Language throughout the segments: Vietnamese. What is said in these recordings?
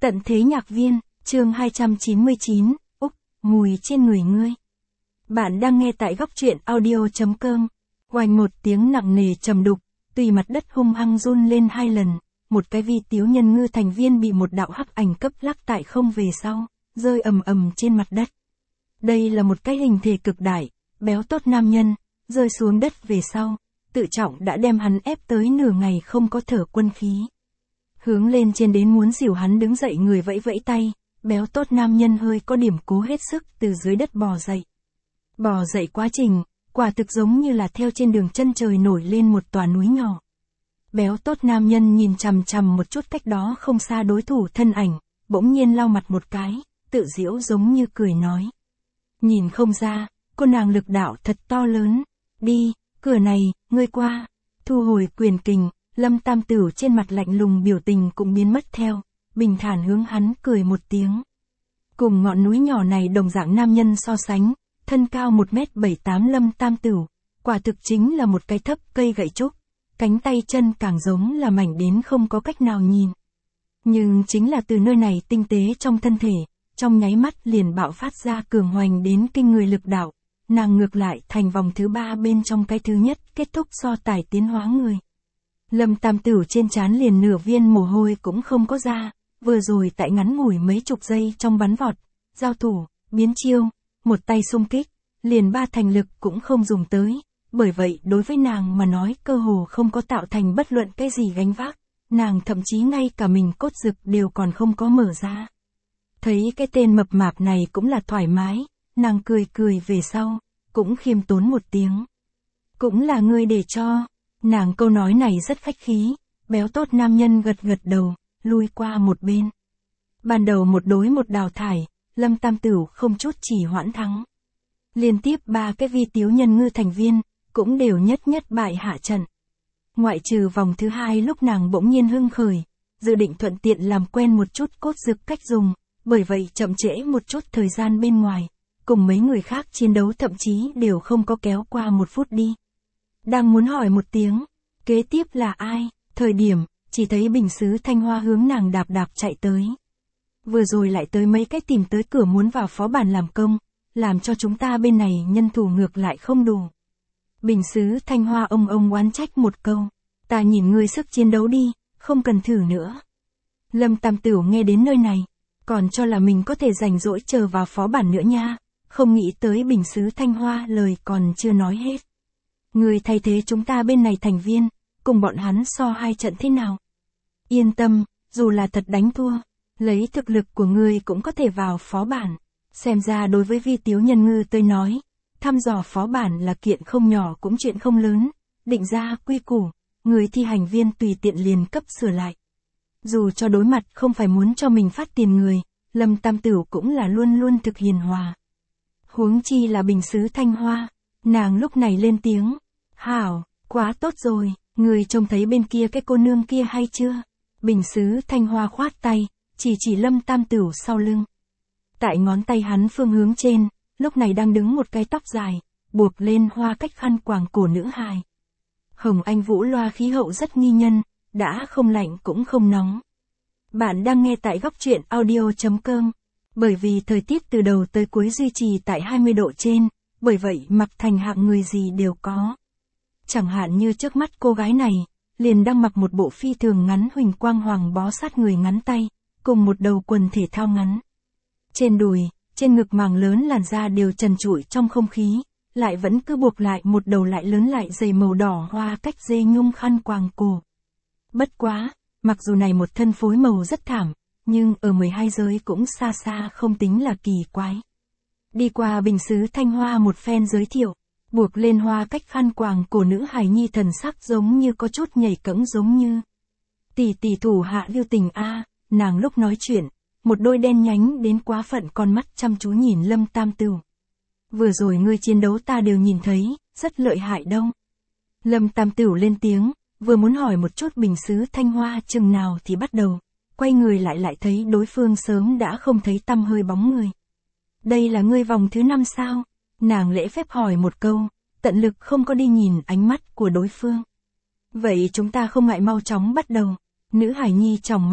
Tận thế nhạc viên, chương 299, Úc, mùi trên người ngươi. Bạn đang nghe tại góc truyện audio.com. Oanh một tiếng nặng nề trầm đục, tùy mặt đất hung hăng run lên 2 lần, một cái vi tiếu nhân ngư thành viên bị một đạo hắc ảnh cấp lắc tại không về sau, rơi ầm ầm trên mặt đất. Đây là một cái hình thể cực đại, béo tốt nam nhân, rơi xuống đất về sau, tự trọng đã đem hắn ép tới nửa ngày không có thở quân khí. Hướng lên trên đến muốn dìu hắn đứng dậy, người vẫy vẫy tay, béo tốt nam nhân hơi có điểm cố hết sức từ dưới đất bò dậy. Bò dậy quá trình, quả thực giống như là theo trên đường chân trời nổi lên một tòa núi nhỏ. Béo tốt nam nhân nhìn chằm chằm một chút cách đó không xa đối thủ thân ảnh, bỗng nhiên lau mặt một cái, tự giễu giống như cười nói. Nhìn không ra, cô nàng lực đạo thật to lớn. Đi, cửa này, ngươi qua. Thu hồi quyền kình, Lâm Tam Tửu trên mặt lạnh lùng biểu tình cũng biến mất theo, bình thản hướng hắn cười một tiếng. Cùng ngọn núi nhỏ này đồng dạng nam nhân so sánh, thân cao 1m78 Lâm Tam Tửu, quả thực chính là một cái thấp cây gậy trúc, cánh tay chân càng giống là mảnh đến không có cách nào nhìn. Nhưng chính là từ nơi này tinh tế trong thân thể, trong nháy mắt liền bạo phát ra cường hoành đến kinh người lực đạo, nàng ngược lại thành vòng thứ 3 bên trong cái thứ nhất kết thúc so tài tiến hóa người. Lâm Tam Tửu trên trán liền nửa viên mồ hôi cũng không có ra, vừa rồi tại ngắn ngủi mấy chục giây trong bắn vọt, giao thủ, biến chiêu, một tay xung kích, liền 3 thành lực cũng không dùng tới, bởi vậy đối với nàng mà nói cơ hồ không có tạo thành bất luận cái gì gánh vác, nàng thậm chí ngay cả mình cốt dực đều còn không có mở ra. Thấy cái tên mập mạp này cũng là thoải mái, nàng cười cười về sau, cũng khiêm tốn một tiếng. Cũng là ngươi để cho. Nàng câu nói này rất khách khí, béo tốt nam nhân gật gật đầu, lui qua một bên. Ban đầu một đối một đào thải, Lâm Tam Tửu không chút chỉ hoãn thắng. Liên tiếp 3 cái vi tiếu nhân ngư thành viên, cũng đều nhất bại hạ trận. Ngoại trừ vòng thứ 2 lúc nàng bỗng nhiên hưng khởi, dự định thuận tiện làm quen một chút cốt dực cách dùng, bởi vậy chậm trễ một chút thời gian bên ngoài, cùng mấy người khác chiến đấu thậm chí đều không có kéo qua 1 phút đi. Đang muốn hỏi một tiếng, kế tiếp là ai, thời điểm, chỉ thấy bình sứ Thanh Hoa hướng nàng đạp chạy tới. Vừa rồi lại tới mấy cái tìm tới cửa muốn vào phó bản làm công, làm cho chúng ta bên này nhân thủ ngược lại không đủ. Bình sứ Thanh Hoa ông oán trách một câu, ta nhìn ngươi sức chiến đấu đi, không cần thử nữa. Lâm Tam Tửu nghe đến nơi này, còn cho là mình có thể rảnh rỗi chờ vào phó bản nữa nha, không nghĩ tới bình sứ Thanh Hoa lời còn chưa nói hết. Người thay thế chúng ta bên này thành viên, cùng bọn hắn so 2 trận thế nào? Yên tâm, dù là thật đánh thua, lấy thực lực của ngươi cũng có thể vào phó bản. Xem ra đối với vi tiếu nhân ngư tôi nói, thăm dò phó bản là kiện không nhỏ cũng chuyện không lớn, định ra quy củ, người thi hành viên tùy tiện liền cấp sửa lại. Dù cho đối mặt không phải muốn cho mình phát tiền người, Lâm Tam Tửu cũng là luôn luôn thực hiền hòa. Huống chi là bình sứ Thanh Hoa, nàng lúc này lên tiếng. Hảo, quá tốt rồi, người trông thấy bên kia cái cô nương kia hay chưa? Bình sứ Thanh Hoa khoát tay, chỉ Lâm Tam Tửu sau lưng. Tại ngón tay hắn phương hướng trên, lúc này đang đứng một cái tóc dài, buộc lên hoa cách khăn quàng cổ nữ hài. Hồng Anh Vũ loa khí hậu rất nghi nhân, đã không lạnh cũng không nóng. Bạn đang nghe tại góc truyện audio.com. Bởi vì thời tiết từ đầu tới cuối duy trì tại 20 độ trên, bởi vậy mặc thành hạng người gì đều có. Chẳng hạn như trước mắt cô gái này, liền đang mặc một bộ phi thường ngắn huỳnh quang hoàng bó sát người ngắn tay, cùng một đầu quần thể thao ngắn. Trên đùi, trên ngực màng lớn làn da đều trần trụi trong không khí, lại vẫn cứ buộc lại một đầu lại lớn lại dày màu đỏ hoa cách dê nhung khăn quàng cổ. Bất quá, mặc dù này một thân phối màu rất thảm, nhưng ở 12 giới cũng xa xa không tính là kỳ quái. Đi qua bình sứ Thanh Hoa một phen giới thiệu, buộc lên hoa cách khăn quàng cổ nữ hài nhi thần sắc giống như có chút nhảy cẫng giống như. Tỷ thủ hạ lưu tình a. Nàng lúc nói chuyện, một đôi đen nhánh đến quá phận con mắt chăm chú nhìn Lâm Tam Tửu. Vừa rồi ngươi chiến đấu ta đều nhìn thấy, rất lợi hại đâu. Lâm Tam Tửu lên tiếng, vừa muốn hỏi một chút bình sứ Thanh Hoa chừng nào thì bắt đầu, quay người lại thấy đối phương sớm đã không thấy tăm hơi bóng người. Đây là ngươi vòng thứ 5 sao? Nàng lễ phép hỏi một câu, tận lực không có đi nhìn ánh mắt của đối phương. Vậy chúng ta không ngại mau chóng bắt đầu. Nữ hài nhi trong mắt,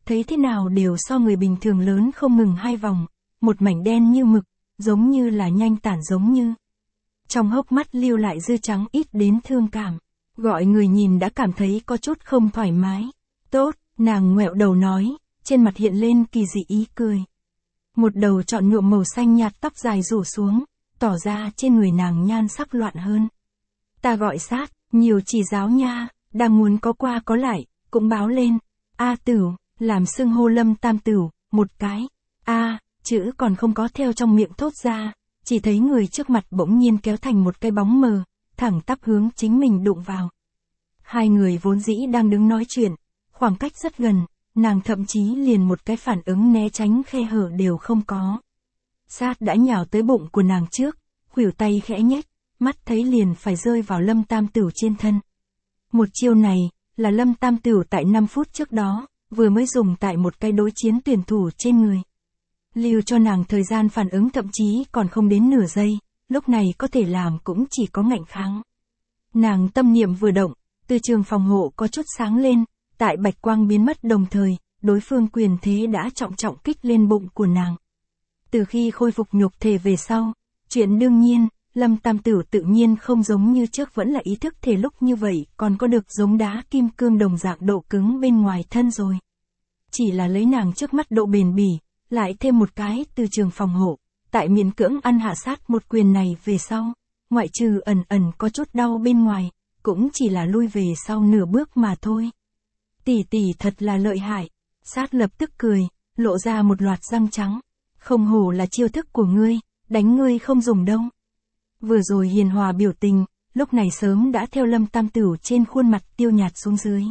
thấy thế nào đều so người bình thường lớn không ngừng 2 vòng, một mảnh đen như mực, giống như là nhanh tản giống như. Trong hốc mắt lưu lại dư trắng ít đến thương cảm, gọi người nhìn đã cảm thấy có chút không thoải mái. Tốt, nàng ngoẹo đầu nói, trên mặt hiện lên kỳ dị ý cười. Một đầu trọn nhuộm màu xanh nhạt tóc dài rủ xuống, tỏ ra trên người nàng nhan sắc loạn hơn. Ta gọi sát, nhiều chỉ giáo nha, đang muốn có qua có lại, cũng báo lên. A Tửu, làm xưng hô Lâm Tam Tửu, một cái. A, chữ còn không có theo trong miệng thốt ra, chỉ thấy người trước mặt bỗng nhiên kéo thành một cái bóng mờ, thẳng tắp hướng chính mình đụng vào. Hai người vốn dĩ đang đứng nói chuyện, khoảng cách rất gần, nàng thậm chí liền một cái phản ứng né tránh khe hở đều không có. Sát đã nhào tới bụng của nàng trước, khuỷu tay khẽ nhếch, mắt thấy liền phải rơi vào Lâm Tam Tửu trên thân. Một chiêu này, là Lâm Tam Tửu tại 5 phút trước đó, vừa mới dùng tại một cái đối chiến tuyển thủ trên người. Lưu cho nàng thời gian phản ứng thậm chí còn không đến nửa giây, lúc này có thể làm cũng chỉ có ngạnh kháng. Nàng tâm niệm vừa động, từ trường phòng hộ có chút sáng lên, tại bạch quang biến mất đồng thời, đối phương quyền thế đã trọng trọng kích lên bụng của nàng. Từ khi khôi phục nhục thể về sau, chuyện đương nhiên, Lâm Tam Tửu tự nhiên không giống như trước vẫn là ý thức thể lúc như vậy, còn có được giống đá kim cương đồng dạng độ cứng bên ngoài thân rồi. Chỉ là lấy nàng trước mắt độ bền bỉ, lại thêm một cái từ trường phòng hộ, tại miễn cưỡng ăn hạ sát một quyền này về sau, ngoại trừ ẩn ẩn có chút đau bên ngoài, cũng chỉ là lui về sau nửa bước mà thôi. Tỷ tỷ thật là lợi hại, sát lập tức cười, lộ ra một loạt răng trắng, không hổ là chiêu thức của ngươi, đánh ngươi không dùng đâu. Vừa rồi hiền hòa biểu tình, lúc này sớm đã theo Lâm Tam Tửu trên khuôn mặt tiêu nhạt xuống dưới.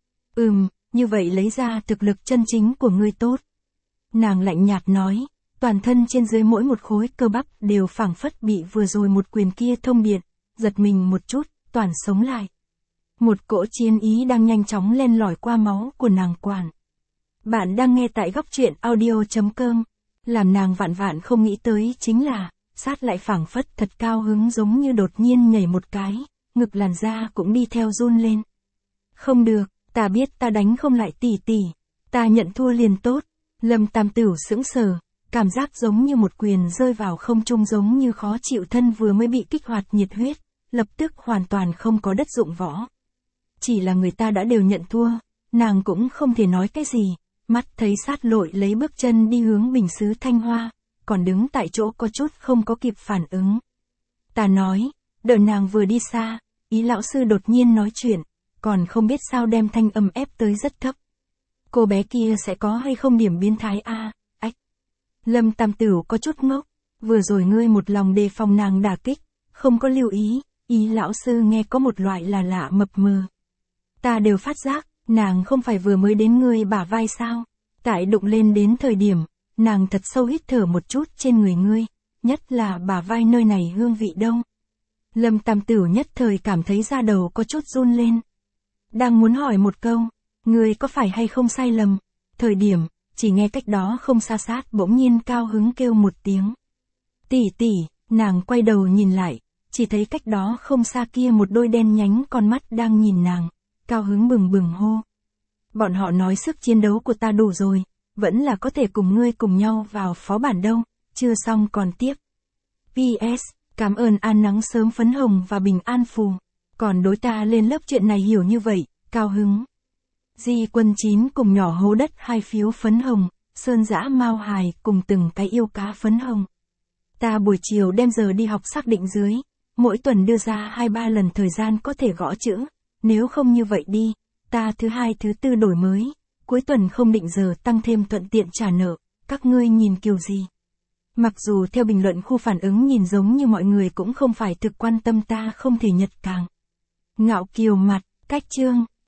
Như vậy lấy ra thực lực chân chính của ngươi tốt. Nàng lạnh nhạt nói, toàn thân trên dưới mỗi một khối cơ bắp đều phảng phất bị vừa rồi một quyền kia thông điện, giật mình một chút, toàn sống lại. Một cỗ chiến ý đang nhanh chóng len lỏi qua máu của nàng quản. Bạn đang nghe tại góc truyện audio.com, làm nàng vạn vạn không nghĩ tới chính là, sát lại phảng phất thật cao hứng giống như đột nhiên nhảy một cái, ngực làn da cũng đi theo run lên. Không được, ta biết ta đánh không lại tỷ tỷ, ta nhận thua liền tốt. Lâm Tam Tửu sững sờ, cảm giác giống như một quyền rơi vào không trung giống như khó chịu thân vừa mới bị kích hoạt nhiệt huyết, lập tức hoàn toàn không có đất dụng võ. Chỉ là người ta đã đều nhận thua, nàng cũng không thể nói cái gì, mắt thấy sát lội lấy bước chân đi hướng bình sứ Thanh Hoa, còn đứng tại chỗ có chút không có kịp phản ứng. Ta nói, đợi nàng vừa đi xa, Ý lão sư đột nhiên nói chuyện, còn không biết sao đem thanh âm ép tới rất thấp. Cô bé kia sẽ có hay không điểm biến thái a? Ách. Lâm Tam Tửu có chút ngốc, vừa rồi ngươi một lòng đề phòng nàng đả kích, không có lưu ý, Ý lão sư nghe có một loại là lạ mập mờ. Ta đều phát giác, nàng không phải vừa mới đến ngươi bả vai sao? Tại đụng lên đến thời điểm, nàng thật sâu hít thở một chút trên người ngươi, nhất là bả vai nơi này hương vị đông. Lâm Tam Tửu nhất thời cảm thấy da đầu có chút run lên. Đang muốn hỏi một câu, ngươi có phải hay không sai lầm? Thời điểm, chỉ nghe cách đó không xa sát bỗng nhiên cao hứng kêu một tiếng. Tỷ tỷ, nàng quay đầu nhìn lại, chỉ thấy cách đó không xa kia một đôi đen nhánh con mắt đang nhìn nàng, cao hứng bừng bừng hô. Bọn họ nói sức chiến đấu của ta đủ rồi, vẫn là có thể cùng ngươi cùng nhau vào phó bản đâu, chưa xong còn tiếp. PS, cảm ơn An Nắng Sớm Phấn Hồng và Bình An Phù, còn đối ta lên lớp chuyện này hiểu như vậy, cao hứng. Di Quân 9 cùng nhỏ hố đất 2 phiếu phấn hồng, Sơn Dã Mao Hài cùng từng cái yêu cá phấn hồng. Ta buổi chiều đem giờ đi học xác định dưới, mỗi tuần đưa ra 2-3 lần thời gian có thể gõ chữ, nếu không như vậy đi, ta thứ 2 thứ 4 đổi mới, cuối tuần không định giờ tăng thêm thuận tiện trả nợ, các ngươi nhìn kiểu gì? Mặc dù theo bình luận khu phản ứng nhìn giống như mọi người cũng không phải thực quan tâm ta không thể nhật càng. Ngạo kiều mặt, cách chương.